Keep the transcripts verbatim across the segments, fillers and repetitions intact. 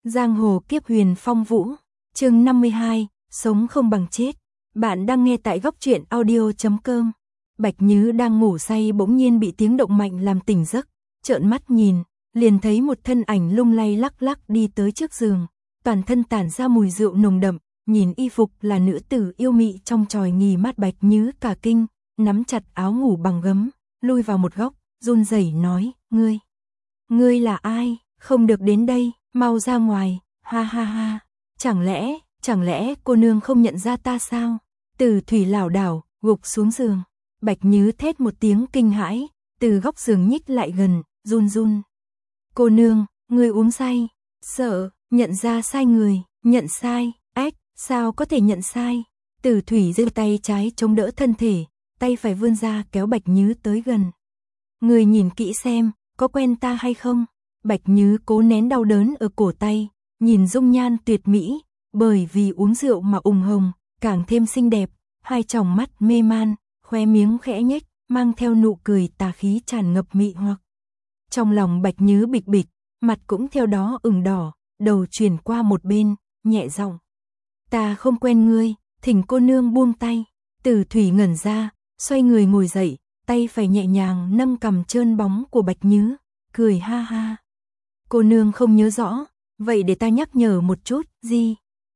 Giang hồ kiếp huyền phong vũ, chương năm mươi hai, sống không bằng chết. Bạn đang nghe tại góc truyện audio chấm com. Bạch Nhứ đang ngủ say bỗng nhiên bị tiếng động mạnh làm tỉnh giấc, trợn mắt nhìn, liền thấy một thân ảnh lung lay lắc lắc đi tới trước giường, toàn thân tản ra mùi rượu nồng đậm, nhìn y phục là nữ tử yêu mị trong chòi nghỉ mát. Bạch Nhứ cả kinh, nắm chặt áo ngủ bằng gấm, lui vào một góc, run rẩy nói, ngươi, ngươi là ai, không được đến đây, mau ra ngoài, ha ha ha, chẳng lẽ, chẳng lẽ cô nương không nhận ra ta sao? Từ Thủy lảo đảo, gục xuống giường, Bạch Nhứ thét một tiếng kinh hãi, từ góc giường nhích lại gần, run run. Cô nương, ngươi uống say, sợ, nhận ra sai người, nhận sai, ách, sao có thể nhận sai? Từ Thủy giơ tay trái chống đỡ thân thể, tay phải vươn ra kéo Bạch Nhứ tới gần. Ngươi nhìn kỹ xem, có quen ta hay không? Bạch Nhứ cố nén đau đớn ở cổ tay, nhìn dung nhan tuyệt mỹ, bởi vì uống rượu mà ửng hồng, càng thêm xinh đẹp, hai tròng mắt mê man, khóe miếng khẽ nhếch, mang theo nụ cười tà khí tràn ngập mị hoặc. Trong lòng Bạch Nhứ bịch bịch, mặt cũng theo đó ửng đỏ, đầu chuyển qua một bên, nhẹ giọng. Ta không quen ngươi, thỉnh cô nương buông tay. Từ Thủy ngẩn ra, xoay người ngồi dậy, tay phải nhẹ nhàng nâng cằm trơn bóng của Bạch Nhứ, cười ha ha. Cô nương không nhớ rõ, vậy để ta nhắc nhở một chút, Di.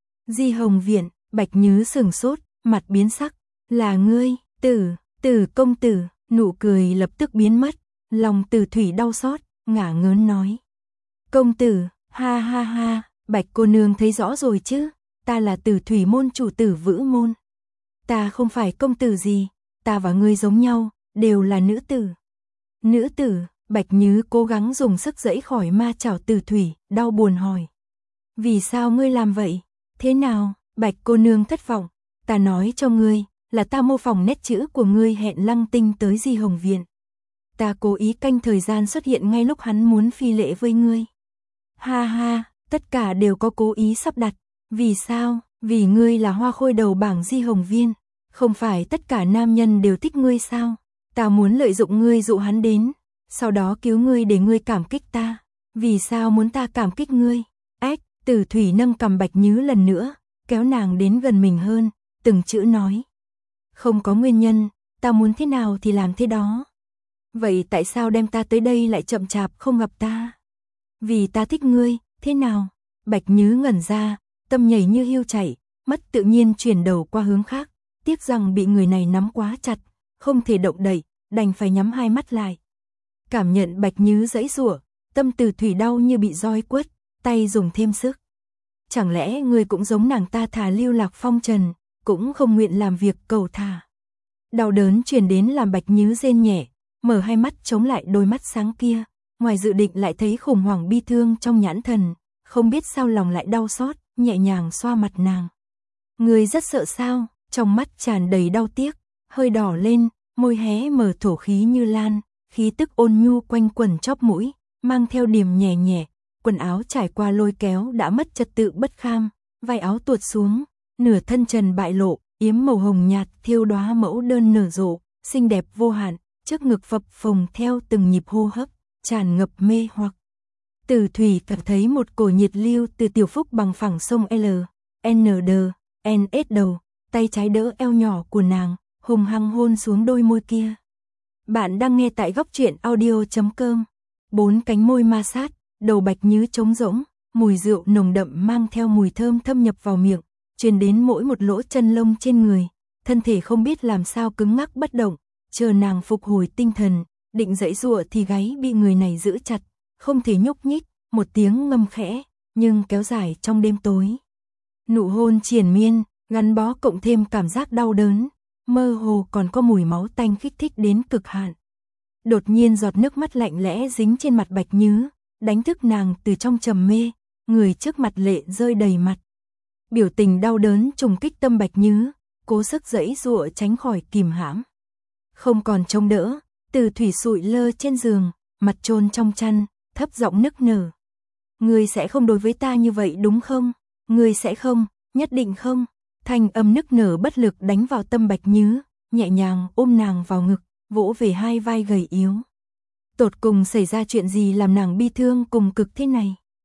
Di Hồng Viện. Bạch Nhứ sừng sốt, mặt biến sắc, là ngươi, tử, tử công tử, nụ cười lập tức biến mất, lòng Từ Thủy đau xót, ngả ngớn nói. Công tử, ha ha ha, Bạch cô nương thấy rõ rồi chứ, ta là Từ Thủy môn chủ Tử Vữ môn. Ta không phải công tử gì, ta và ngươi giống nhau, đều là nữ tử. Nữ tử, Bạch Nhứ cố gắng dùng sức giãy khỏi ma chảo Từ Thủy, đau buồn hỏi. Vì sao ngươi làm vậy? Thế nào? Bạch cô nương thất vọng, ta nói cho ngươi, là ta mô phỏng nét chữ của ngươi hẹn Lăng Tinh tới Di Hồng Viện. Ta cố ý canh thời gian xuất hiện ngay lúc hắn muốn phi lễ với ngươi. Ha ha, tất cả đều có cố ý sắp đặt. Vì sao? Vì ngươi là hoa khôi đầu bảng Di Hồng Viên. Không phải tất cả nam nhân đều thích ngươi sao? Ta muốn lợi dụng ngươi dụ hắn đến, sau đó cứu ngươi để ngươi cảm kích ta. Vì sao muốn ta cảm kích ngươi? Ách, Từ Thủy nâng cằm Bạch Nhứ lần nữa, kéo nàng đến gần mình hơn, từng chữ nói. Không có nguyên nhân, ta muốn thế nào thì làm thế đó. Vậy tại sao đem ta tới đây lại chậm chạp không gặp ta? Vì ta thích ngươi, thế nào? Bạch Nhứ ngẩn ra, tâm nhảy như hiêu chạy, mất tự nhiên chuyển đầu qua hướng khác, tiếc rằng bị người này nắm quá chặt, không thể động đậy, đành phải nhắm hai mắt lại. Cảm nhận Bạch Nhứ giãy giụa, tâm Từ Thủy đau như bị roi quất, tay dùng thêm sức. Chẳng lẽ ngươi cũng giống nàng ta thà lưu lạc phong trần, cũng không nguyện làm việc cầu thả. Đau đớn truyền đến làm Bạch Nhứ rên nhẹ, mở hai mắt chống lại đôi mắt sáng kia, ngoài dự định lại thấy khủng hoảng bi thương trong nhãn thần, không biết sao lòng lại đau xót, nhẹ nhàng xoa mặt nàng. Ngươi rất sợ sao? Trong mắt tràn đầy đau tiếc, hơi đỏ lên, môi hé mở thổ khí như lan, khí tức ôn nhu quanh quẩn chóp mũi, mang theo điểm nhẹ nhẹ. Quần áo trải qua lôi kéo đã mất trật tự bất kham, vai áo tuột xuống, nửa thân trần bại lộ, yếm màu hồng nhạt thiêu đóa mẫu đơn nở rộ, xinh đẹp vô hạn, trước ngực phập phồng theo từng nhịp hô hấp, tràn ngập mê hoặc. Từ Thủy cảm thấy một cổ nhiệt lưu từ tiểu phúc bằng phẳng sông L, N D, N S đầu, tay trái đỡ eo nhỏ của nàng, hùng hăng hôn xuống đôi môi kia. Bạn đang nghe tại góc truyện audio chấm com. Bốn cánh môi ma sát. Đầu Bạch Nhứ trống rỗng, mùi rượu nồng đậm mang theo mùi thơm thâm nhập vào miệng, truyền đến mỗi một lỗ chân lông trên người, thân thể không biết làm sao cứng ngắc bất động, chờ nàng phục hồi tinh thần, định giãy giụa thì gáy bị người này giữ chặt, không thể nhúc nhích, một tiếng ngâm khẽ, nhưng kéo dài trong đêm tối. Nụ hôn triền miên, gắn bó cộng thêm cảm giác đau đớn, mơ hồ còn có mùi máu tanh kích thích đến cực hạn. Đột nhiên giọt nước mắt lạnh lẽ dính trên mặt Bạch Nhứ, đánh thức nàng từ trong trầm mê, người trước mặt lệ rơi đầy mặt. Biểu tình đau đớn trùng kích tâm Bạch Nhứ, cố sức giãy giụa tránh khỏi kìm hãm. Không còn chống đỡ, Từ Thủy sụi lơ trên giường, mặt chôn trong chăn, thấp giọng nức nở. Ngươi sẽ không đối với ta như vậy đúng không? Ngươi sẽ không, nhất định không? Thanh âm nức nở bất lực đánh vào tâm Bạch Nhứ, nhẹ nhàng ôm nàng vào ngực, vỗ về hai vai gầy yếu. Tột cùng xảy ra chuyện gì làm nàng bi thương cùng cực thế này?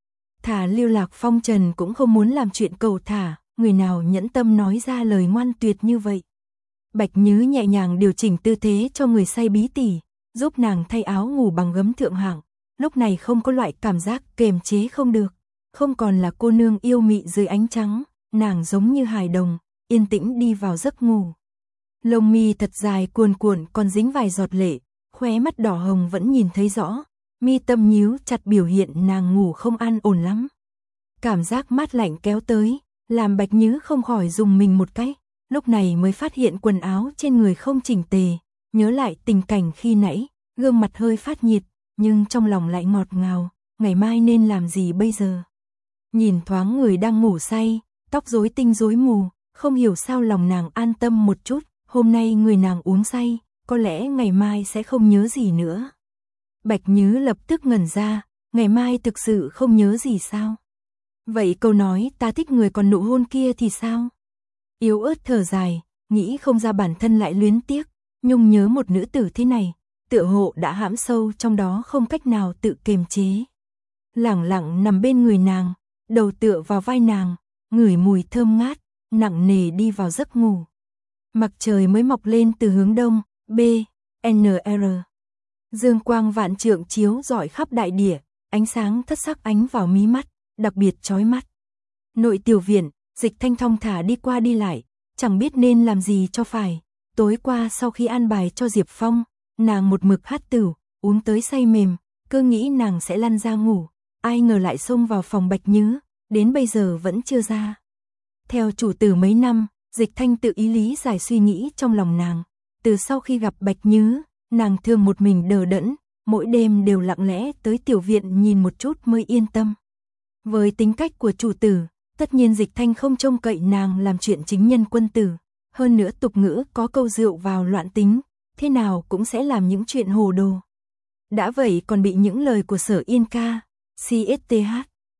Thả lưu lạc phong trần cũng không muốn làm chuyện cầu thả, người nào nhẫn tâm nói ra lời ngoan tuyệt như vậy. Bạch Nhứ nhẹ nhàng điều chỉnh tư thế cho người say bí tỉ, giúp nàng thay áo ngủ bằng gấm thượng hạng. Lúc này không có loại cảm giác kềm chế không được, không còn là cô nương yêu mị dưới ánh trắng, nàng giống như hài đồng, yên tĩnh đi vào giấc ngủ. Lông mi thật dài cuồn cuộn còn dính vài giọt lệ, khóe mắt đỏ hồng vẫn nhìn thấy rõ, mi tâm nhíu chặt biểu hiện nàng ngủ không an ổn lắm. Cảm giác mát lạnh kéo tới, làm Bạch Nhứ không khỏi dùng mình một cái, lúc này mới phát hiện quần áo trên người không chỉnh tề, nhớ lại tình cảnh khi nãy, gương mặt hơi phát nhiệt, nhưng trong lòng lại ngọt ngào, ngày mai nên làm gì bây giờ? Nhìn thoáng người đang ngủ say, tóc rối tinh rối mù, không hiểu sao lòng nàng an tâm một chút, hôm nay người nàng uống say, có lẽ ngày mai sẽ không nhớ gì nữa. Bạch Nhứ lập tức ngẩn ra, ngày mai thực sự không nhớ gì sao? Vậy câu nói ta thích người còn nụ hôn kia thì sao? Yếu ớt thở dài, nghĩ không ra bản thân lại luyến tiếc, nhung nhớ một nữ tử thế này, tựa hộ đã hãm sâu trong đó không cách nào tự kiềm chế. Lẳng lặng nằm bên người nàng, đầu tựa vào vai nàng, ngửi mùi thơm ngát, nặng nề đi vào giấc ngủ. Mặt trời mới mọc lên từ hướng đông, B, N R. Dương quang vạn trượng chiếu rọi khắp đại địa, ánh sáng thất sắc ánh vào mí mắt, đặc biệt chói mắt. Nội tiểu viện, Dịch Thanh thong thả đi qua đi lại, chẳng biết nên làm gì cho phải. Tối qua sau khi an bài cho Diệp Phong, nàng một mực hát tửu, uống tới say mềm, cứ nghĩ nàng sẽ lăn ra ngủ, ai ngờ lại xông vào phòng Bạch Nhứ, đến bây giờ vẫn chưa ra. Theo chủ tử mấy năm, Dịch Thanh tự ý lý giải suy nghĩ trong lòng nàng, từ sau khi gặp Bạch Nhứ, nàng thường một mình đờ đẫn, mỗi đêm đều lặng lẽ tới tiểu viện nhìn một chút mới yên tâm. Với tính cách của chủ tử, tất nhiên Dịch Thanh không trông cậy nàng làm chuyện chính nhân quân tử, hơn nữa tục ngữ có câu rượu vào loạn tính, thế nào cũng sẽ làm những chuyện hồ đồ. Đã vậy còn bị những lời của Sở Yên ca, C S T H.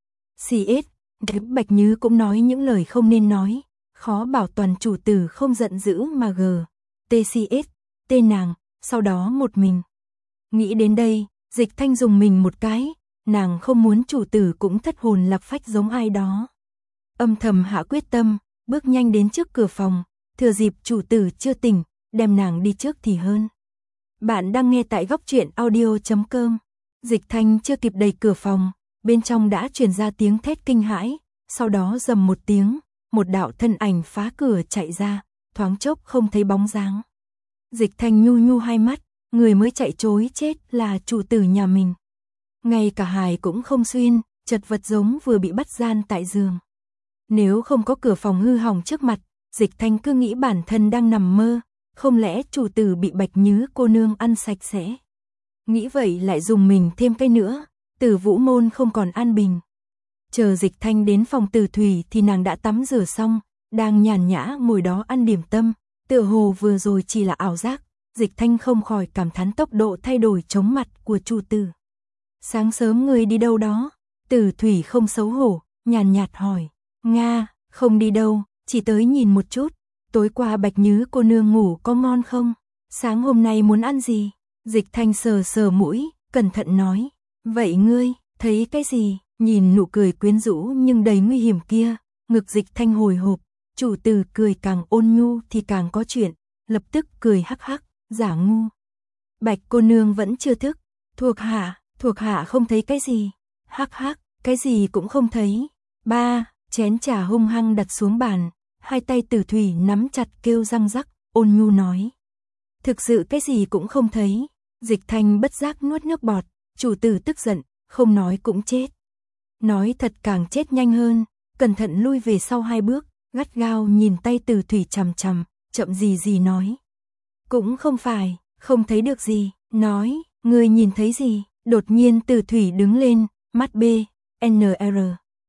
C S, Bạch Nhứ cũng nói những lời không nên nói, khó bảo toàn chủ tử không giận dữ mà g, T C S, T nàng, sau đó một mình. Nghĩ đến đây, Dịch Thanh dùng mình một cái, nàng không muốn chủ tử cũng thất hồn lạc phách giống ai đó. Âm thầm hạ quyết tâm, bước nhanh đến trước cửa phòng, thừa dịp chủ tử chưa tỉnh, đem nàng đi trước thì hơn. Bạn đang nghe tại góc truyện audio chấm com. Dịch Thanh chưa kịp đẩy cửa phòng, bên trong đã truyền ra tiếng thét kinh hãi, sau đó rầm một tiếng, một đạo thân ảnh phá cửa chạy ra, thoáng chốc không thấy bóng dáng. Dịch Thanh nhu nhu hai mắt, người mới chạy trối chết là chủ tử nhà mình. Ngay cả hài cũng không xuyên, chật vật giống vừa bị bắt gian tại giường. Nếu không có cửa phòng hư hỏng trước mặt, Dịch Thanh cứ nghĩ bản thân đang nằm mơ, không lẽ chủ tử bị Bạch Nhứ cô nương ăn sạch sẽ. Nghĩ vậy lại dùng mình thêm cái nữa, Tử Vũ môn không còn an bình. Chờ Dịch Thanh đến phòng Tử Thủy thì nàng đã tắm rửa xong, đang nhàn nhã ngồi đó ăn điểm tâm, tựa hồ vừa rồi chỉ là ảo giác, Dịch Thanh không khỏi cảm thán tốc độ thay đổi chóng mặt của chủ tử. Sáng sớm người đi đâu đó? Tử Thủy không xấu hổ, nhàn nhạt hỏi. Nga, không đi đâu, chỉ tới nhìn một chút, tối qua Bạch Nhứ cô nương ngủ có ngon không? Sáng hôm nay muốn ăn gì? Dịch Thanh sờ sờ mũi, cẩn thận nói. Vậy ngươi, thấy cái gì? Nhìn nụ cười quyến rũ nhưng đầy nguy hiểm kia, ngực Dịch Thanh hồi hộp, chủ tử cười càng ôn nhu thì càng có chuyện, lập tức cười hắc hắc, giả ngu. Bạch cô nương vẫn chưa thức, thuộc hạ, thuộc hạ không thấy cái gì, hắc hắc, cái gì cũng không thấy. Ba, chén trà hung hăng đặt xuống bàn, hai tay Tử Thủy nắm chặt kêu răng rắc, ôn nhu nói. Thực sự cái gì cũng không thấy, Dịch Thanh bất giác nuốt nước bọt, chủ tử tức giận, không nói cũng chết. Nói thật càng chết nhanh hơn, cẩn thận lui về sau hai bước, gắt gao nhìn tay Tử Thủy chằm chằm, chậm gì gì nói. Cũng không phải, không thấy được gì, nói, người nhìn thấy gì, đột nhiên Tử Thủy đứng lên, mắt B, N R.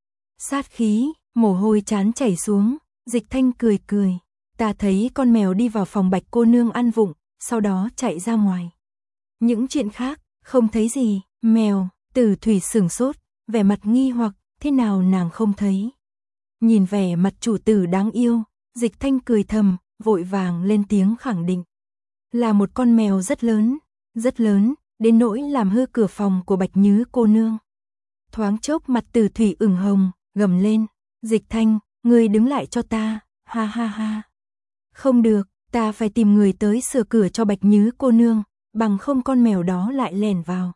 Sát khí, mồ hôi chán chảy xuống, Dịch Thanh cười cười, ta thấy con mèo đi vào phòng Bạch cô nương ăn vụng, sau đó chạy ra ngoài. Những chuyện khác, không thấy gì, mèo, Tử Thủy sửng sốt, vẻ mặt nghi hoặc, thế nào nàng không thấy. Nhìn vẻ mặt chủ tử đáng yêu, Dịch Thanh cười thầm, vội vàng lên tiếng khẳng định. Là một con mèo rất lớn, rất lớn, đến nỗi làm hư cửa phòng của Bạch Nhứ cô nương. Thoáng chốc mặt Từ Thủy ửng hồng, gầm lên, Dịch Thanh, ngươi đứng lại cho ta, ha ha ha. Không được, ta phải tìm người tới sửa cửa cho Bạch Nhứ cô nương, bằng không con mèo đó lại lẻn vào.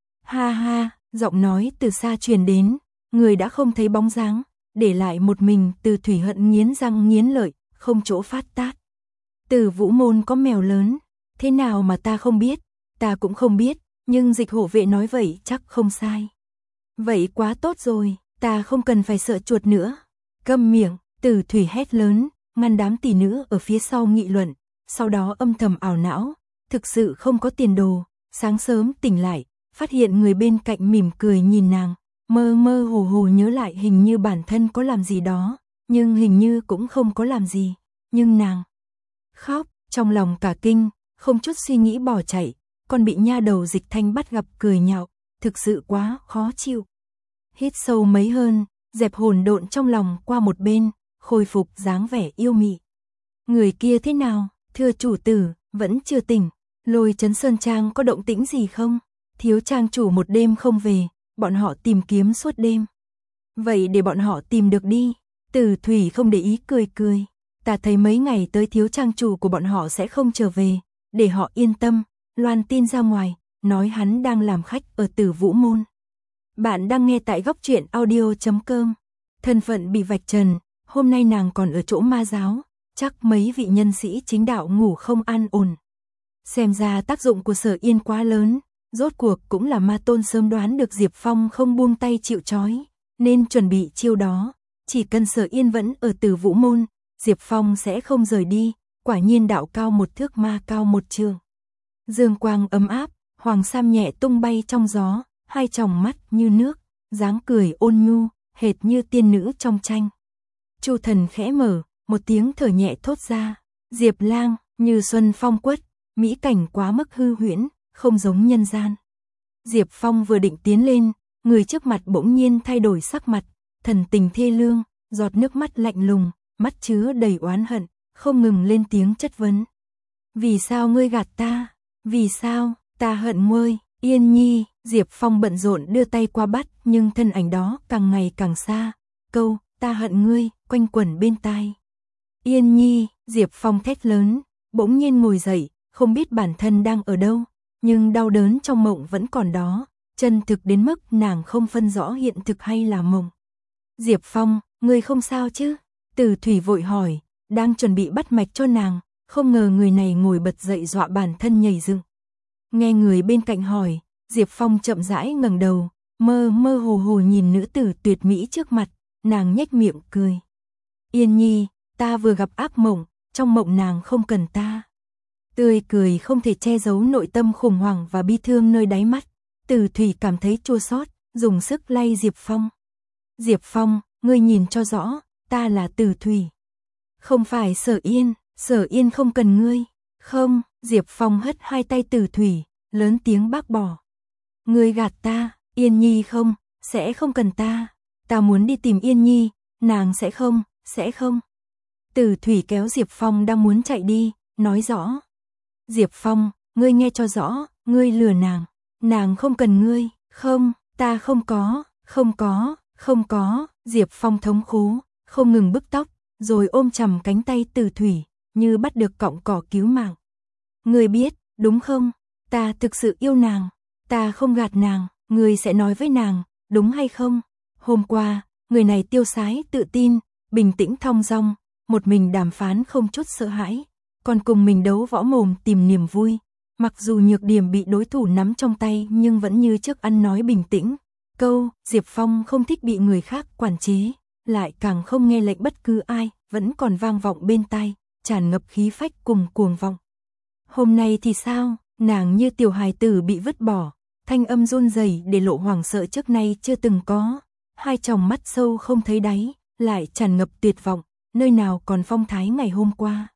Ha ha, giọng nói từ xa truyền đến, người đã không thấy bóng dáng, để lại một mình Từ Thủy hận nghiến răng nghiến lợi, không chỗ phát tác. Từ Vũ Môn có mèo lớn, thế nào mà ta không biết, ta cũng không biết, nhưng Dịch hộ vệ nói vậy chắc không sai. Vậy quá tốt rồi, ta không cần phải sợ chuột nữa. Câm miệng, Từ Thủy hét lớn, ngăn đám tỷ nữ ở phía sau nghị luận, sau đó âm thầm ảo não, thực sự không có tiền đồ. Sáng sớm tỉnh lại, phát hiện người bên cạnh mỉm cười nhìn nàng, mơ mơ hồ hồ nhớ lại hình như bản thân có làm gì đó, nhưng hình như cũng không có làm gì, nhưng nàng khóc, trong lòng cả kinh, không chút suy nghĩ bỏ chạy, còn bị nha đầu Dịch Thanh bắt gặp cười nhạo, thực sự quá khó chịu. Hít sâu mấy hơn, dẹp hồn độn trong lòng qua một bên, khôi phục dáng vẻ yêu mị. Người kia thế nào, thưa chủ tử, vẫn chưa tỉnh, Lôi Trấn Sơn Trang có động tĩnh gì không? Thiếu trang chủ một đêm không về, bọn họ tìm kiếm suốt đêm. Vậy để bọn họ tìm được đi. Từ Thủy không để ý cười cười. Ta thấy mấy ngày tới thiếu trang chủ của bọn họ sẽ không trở về, để họ yên tâm, loan tin ra ngoài, nói hắn đang làm khách ở Tử Vũ Môn. Bạn đang nghe tại góc truyện audio chấm com. Thân phận bị vạch trần, hôm nay nàng còn ở chỗ ma giáo, chắc mấy vị nhân sĩ chính đạo ngủ không an ổn. Xem ra tác dụng của Sở Yên quá lớn, rốt cuộc cũng là ma tôn sớm đoán được Diệp Phong không buông tay chịu trói, nên chuẩn bị chiêu đó, chỉ cần Sở Yên vẫn ở Tử Vũ Môn, Diệp Phong sẽ không rời đi, quả nhiên đạo cao một thước ma cao một trường. Dương quang ấm áp, hoàng sam nhẹ tung bay trong gió, hai tròng mắt như nước, dáng cười ôn nhu, hệt như tiên nữ trong tranh. Chu Thần khẽ mở, một tiếng thở nhẹ thốt ra, Diệp Lang, như xuân phong quất, mỹ cảnh quá mức hư huyễn, không giống nhân gian. Diệp Phong vừa định tiến lên, người trước mặt bỗng nhiên thay đổi sắc mặt, thần tình thê lương, giọt nước mắt lạnh lùng, mắt chứa đầy oán hận, không ngừng lên tiếng chất vấn. Vì sao ngươi gạt ta? Vì sao? Ta hận ngươi, Yên Nhi. Diệp Phong bận rộn đưa tay qua bắt, nhưng thân ảnh đó càng ngày càng xa. Câu, ta hận ngươi, quanh quẩn bên tai. Yên Nhi, Diệp Phong thét lớn, bỗng nhiên ngồi dậy, không biết bản thân đang ở đâu, nhưng đau đớn trong mộng vẫn còn đó, chân thực đến mức nàng không phân rõ hiện thực hay là mộng. Diệp Phong, ngươi không sao chứ? Từ Thủy vội hỏi, đang chuẩn bị bắt mạch cho nàng, không ngờ người này ngồi bật dậy dọa bản thân nhảy dựng. Nghe người bên cạnh hỏi, Diệp Phong chậm rãi ngẩng đầu, mơ mơ hồ hồ nhìn nữ tử tuyệt mỹ trước mặt, nàng nhếch miệng cười. Yên Nhi, ta vừa gặp ác mộng, trong mộng nàng không cần ta. Tươi cười không thể che giấu nội tâm khủng hoảng và bi thương nơi đáy mắt. Từ Thủy cảm thấy chua xót, dùng sức lay Diệp Phong. Diệp Phong, ngươi nhìn cho rõ, ta là Từ Thủy. Không phải Sở Yên, Sở Yên không cần ngươi. Không, Diệp Phong hất hai tay Từ Thủy, lớn tiếng bác bỏ. Ngươi gạt ta, Yên Nhi không, sẽ không cần ta. Ta muốn đi tìm Yên Nhi, nàng sẽ không, sẽ không. Từ Thủy kéo Diệp Phong đang muốn chạy đi, nói rõ. Diệp Phong, ngươi nghe cho rõ, ngươi lừa nàng. Nàng không cần ngươi, không, ta không có, không có, không có. Diệp Phong thống khổ, không ngừng bứt tóc, rồi ôm chầm cánh tay Từ Thủy, như bắt được cọng cỏ cứu mạng. Ngươi biết, đúng không? Ta thực sự yêu nàng, ta không gạt nàng, ngươi sẽ nói với nàng, đúng hay không? Hôm qua, người này tiêu sái, tự tin, bình tĩnh thong dong, một mình đàm phán không chút sợ hãi, còn cùng mình đấu võ mồm tìm niềm vui. Mặc dù nhược điểm bị đối thủ nắm trong tay nhưng vẫn như trước ăn nói bình tĩnh. Câu, Diệp Phong không thích bị người khác quản chế, lại càng không nghe lệnh bất cứ ai, vẫn còn vang vọng bên tai, tràn ngập khí phách cùng cuồng vọng. Hôm nay thì sao, nàng như tiểu hài tử bị vứt bỏ, thanh âm run rẩy để lộ hoảng sợ trước nay chưa từng có, hai tròng mắt sâu không thấy đáy, lại tràn ngập tuyệt vọng, nơi nào còn phong thái ngày hôm qua.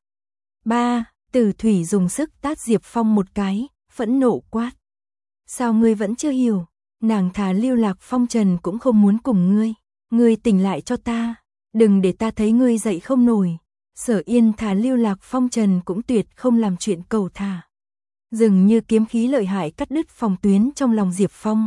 Ba, Từ Thủy dùng sức tát Diệp Phong một cái, phẫn nộ quát. Sao ngươi vẫn chưa hiểu, nàng thà lưu lạc phong trần cũng không muốn cùng ngươi, ngươi tỉnh lại cho ta, đừng để ta thấy ngươi dậy không nổi. Sở Yên thà lưu lạc phong trần cũng tuyệt không làm chuyện cầu thả. Dường như kiếm khí lợi hại cắt đứt phòng tuyến trong lòng Diệp Phong,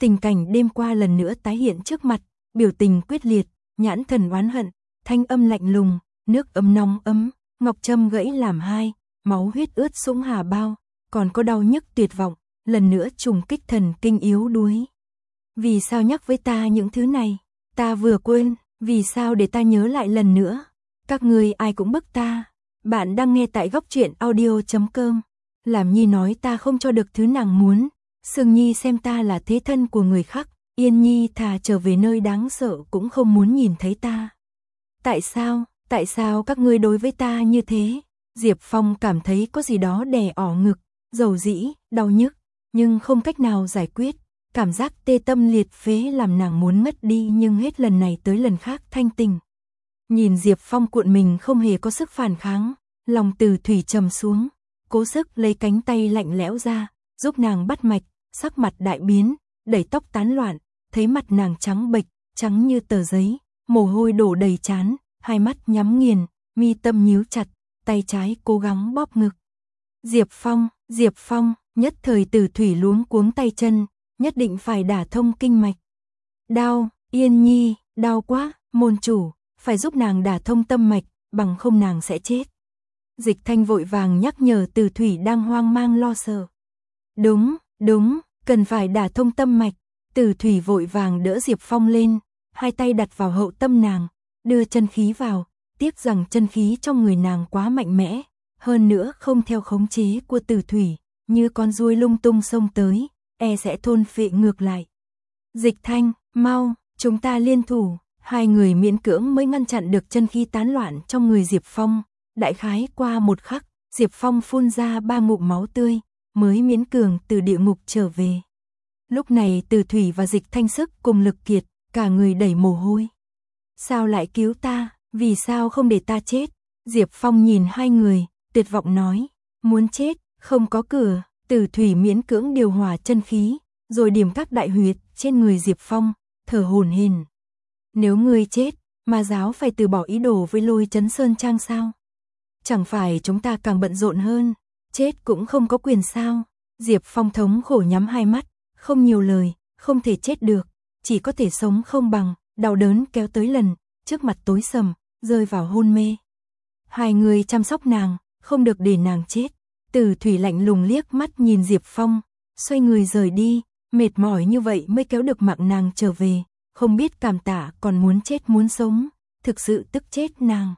Tình cảnh đêm qua lần nữa tái hiện trước mặt, biểu tình quyết liệt, nhãn thần oán hận, thanh âm lạnh lùng, nước ấm nóng ấm, ngọc châm gãy làm hai, máu huyết ướt sũng hà bao, còn có đau nhức tuyệt vọng, lần nữa trùng kích thần kinh yếu đuối. Vì sao nhắc với ta những thứ này? Ta vừa quên, vì sao để ta nhớ lại lần nữa? Các ngươi ai cũng bức ta. Bạn đang nghe tại góc truyện audio chấm com. Làm Nhi nói ta không cho được thứ nàng muốn. Sương Nhi xem ta là thế thân của người khác. Yên Nhi thà trở về nơi đáng sợ cũng không muốn nhìn thấy ta. Tại sao, tại sao các ngươi đối với ta như thế? Diệp Phong cảm thấy có gì đó đè ỏ ngực, dầu dĩ, đau nhức, nhưng không cách nào giải quyết. Cảm giác tê tâm liệt phế làm nàng muốn ngất đi nhưng hết lần này tới lần khác thanh tỉnh. Nhìn Diệp Phong cuộn mình không hề có sức phản kháng, lòng Từ Thủy trầm xuống, cố sức lấy cánh tay lạnh lẽo ra, giúp nàng bắt mạch, sắc mặt đại biến, đẩy tóc tán loạn, thấy mặt nàng trắng bệch, trắng như tờ giấy, mồ hôi đổ đầy trán, hai mắt nhắm nghiền, mi tâm nhíu chặt, tay trái cố gắng bóp ngực. Diệp Phong, Diệp Phong, nhất thời Từ Thủy luống cuống tay chân, nhất định phải đả thông kinh mạch. Đau, Yên Nhi, đau quá, môn chủ, phải giúp nàng đả thông tâm mạch, bằng không nàng sẽ chết. Dịch Thanh vội vàng nhắc nhở Từ Thủy đang hoang mang lo sợ. Đúng, đúng, cần phải đả thông tâm mạch. Từ Thủy vội vàng đỡ Diệp Phong lên, hai tay đặt vào hậu tâm nàng, đưa chân khí vào, tiếc rằng chân khí trong người nàng quá mạnh mẽ, hơn nữa không theo khống chế của Từ Thủy, như con ruồi lung tung xông tới, e sẽ thôn phệ ngược lại. Dịch Thanh, mau, chúng ta liên thủ. Hai người miễn cưỡng mới ngăn chặn được chân khí tán loạn trong người Diệp Phong. Đại khái qua một khắc, Diệp Phong phun ra ba ngụm máu tươi, mới miễn cường từ địa ngục trở về. Lúc này Từ Thủy và Dịch Thanh sức cùng lực kiệt, cả người đẩy mồ hôi. Sao lại cứu ta, vì sao không để ta chết? Diệp Phong nhìn hai người, tuyệt vọng nói, muốn chết, không có cửa. Từ Thủy miễn cưỡng điều hòa chân khí, rồi điểm các đại huyệt trên người Diệp Phong, thở hổn hển. Nếu ngươi chết, ma giáo phải từ bỏ ý đồ với Lôi Chấn Sơn Trang sao? Chẳng phải chúng ta càng bận rộn hơn, chết cũng không có quyền sao? Diệp Phong thống khổ nhắm hai mắt, không nhiều lời, không thể chết được, chỉ có thể sống không bằng, đau đớn kéo tới lần, trước mặt tối sầm, rơi vào hôn mê. Hai người chăm sóc nàng, không được để nàng chết. Từ Thủy lạnh lùng liếc mắt nhìn Diệp Phong, xoay người rời đi, mệt mỏi như vậy mới kéo được mạng nàng trở về, không biết cảm tạ còn muốn chết muốn sống, thực sự tức chết nàng.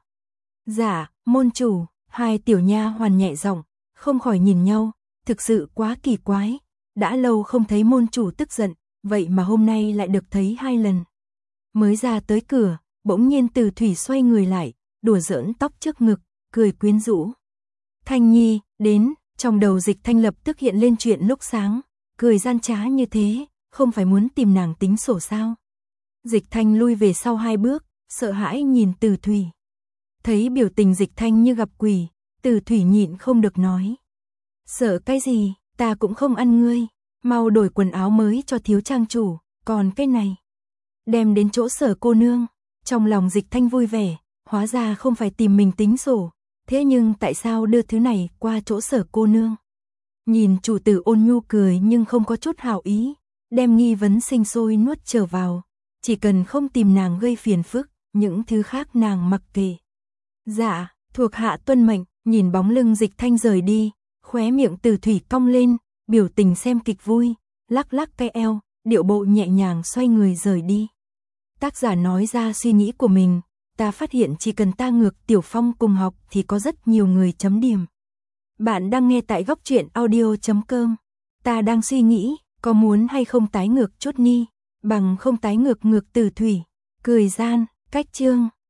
Dạ, môn chủ, hai tiểu nha hoàn nhẹ giọng, không khỏi nhìn nhau, thực sự quá kỳ quái, đã lâu không thấy môn chủ tức giận, vậy mà hôm nay lại được thấy hai lần. Mới ra tới cửa, bỗng nhiên Từ Thủy xoay người lại, đùa giỡn tóc trước ngực, cười quyến rũ. Thanh Nhi, đến, trong đầu Dịch Thanh lập tức hiện lên chuyện lúc sáng, cười gian trá như thế, không phải muốn tìm nàng tính sổ sao? Dịch Thanh lui về sau hai bước, sợ hãi nhìn Từ Thủy. Thấy biểu tình Dịch Thanh như gặp quỷ, Từ Thủy nhịn không được nói. Sợ cái gì, ta cũng không ăn ngươi, mau đổi quần áo mới cho thiếu trang chủ, còn cái này, đem đến chỗ Sở cô nương. Trong lòng Dịch Thanh vui vẻ, hóa ra không phải tìm mình tính sổ. Thế nhưng tại sao đưa thứ này qua chỗ Sở cô nương? Nhìn chủ tử ôn nhu cười nhưng không có chút hảo ý, đem nghi vấn sinh sôi nuốt trở vào. Chỉ cần không tìm nàng gây phiền phức, những thứ khác nàng mặc kệ. Dạ, thuộc hạ tuân mệnh. Nhìn bóng lưng Dịch Thanh rời đi, khóe miệng Từ Thủy cong lên, biểu tình xem kịch vui, lắc lắc cái eo, điệu bộ nhẹ nhàng xoay người rời đi. Tác giả nói ra suy nghĩ của mình. Ta phát hiện chỉ cần ta ngược Tiểu Phong cùng học thì có rất nhiều người chấm điểm. Bạn đang nghe tại góc truyện audio chấm com. Ta đang suy nghĩ, có muốn hay không tái ngược chút ni, bằng không tái ngược ngược Từ Thủy. Cười gian, cách chương.